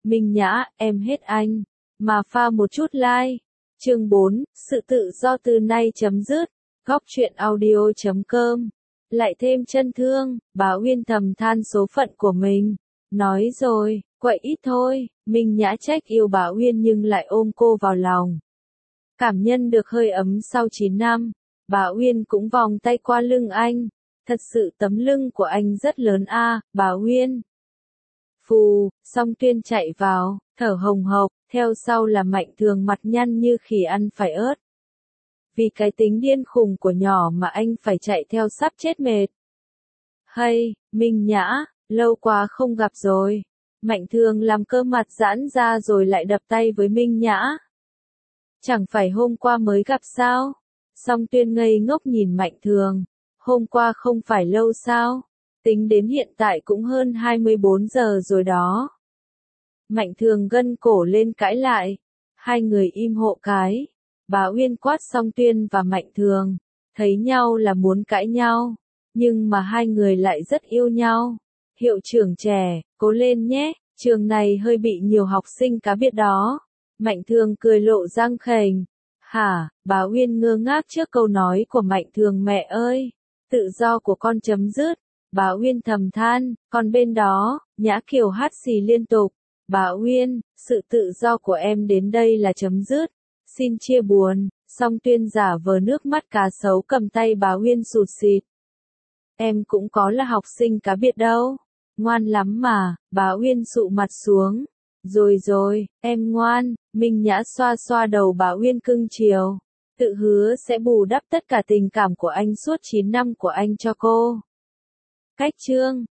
Minh Nhã, em hết anh. Mà pha một chút like. Chương 4, sự tự do từ nay chấm dứt. Góc truyện audio.com. Lại thêm chân thương, bà Uyên thầm than số phận của mình. Nói rồi, quậy ít thôi, Minh Nhã trách yêu bà Uyên nhưng lại ôm cô vào lòng. Cảm nhận được hơi ấm sau 9 năm, bà Uyên cũng vòng tay qua lưng anh. Thật sự tấm lưng của anh rất lớn a, bà Uyên. Phù, Song Tuyên chạy vào, thở hồng hộc, theo sau là Mạnh Thường mặt nhăn như khỉ ăn phải ớt. Vì cái tính điên khùng của nhỏ mà anh phải chạy theo sắp chết mệt. Hay, Minh Nhã, lâu quá không gặp rồi. Mạnh Thường làm cơ mặt giãn ra rồi lại đập tay với Minh Nhã. Chẳng phải hôm qua mới gặp sao? Song Tuyên ngây ngốc nhìn Mạnh Thường. Hôm qua không phải lâu sao? Tính đến hiện tại cũng hơn 24 giờ rồi đó. Mạnh Thường gân cổ lên cãi lại. Hai người im hộ cái. Bà Uyên quát Song Tuyên và Mạnh Thường. Thấy nhau là muốn cãi nhau. Nhưng mà hai người lại rất yêu nhau. Hiệu trưởng trẻ, cố lên nhé, trường này hơi bị nhiều học sinh cá biệt đó. Mạnh Thường cười lộ răng khènh. Hả, bà Uyên ngơ ngác trước câu nói của Mạnh Thường. Mẹ ơi, tự do của con chấm dứt. Bà Uyên thầm than, còn bên đó, Nhã Kiều hắt xì liên tục. Bà Uyên, sự tự do của em đến đây là chấm dứt. Xin chia buồn. Song Tuyên giả vờ nước mắt cá sấu cầm tay bà Uyên sụt sịt. Em cũng có là học sinh cá biệt đâu. Ngoan lắm mà, bà Uyên sụ mặt xuống. Rồi rồi, em ngoan. Minh Nhã xoa xoa đầu bà Uyên cưng chiều. Tự hứa sẽ bù đắp tất cả tình cảm của anh suốt 9 năm của anh cho cô. Cách chương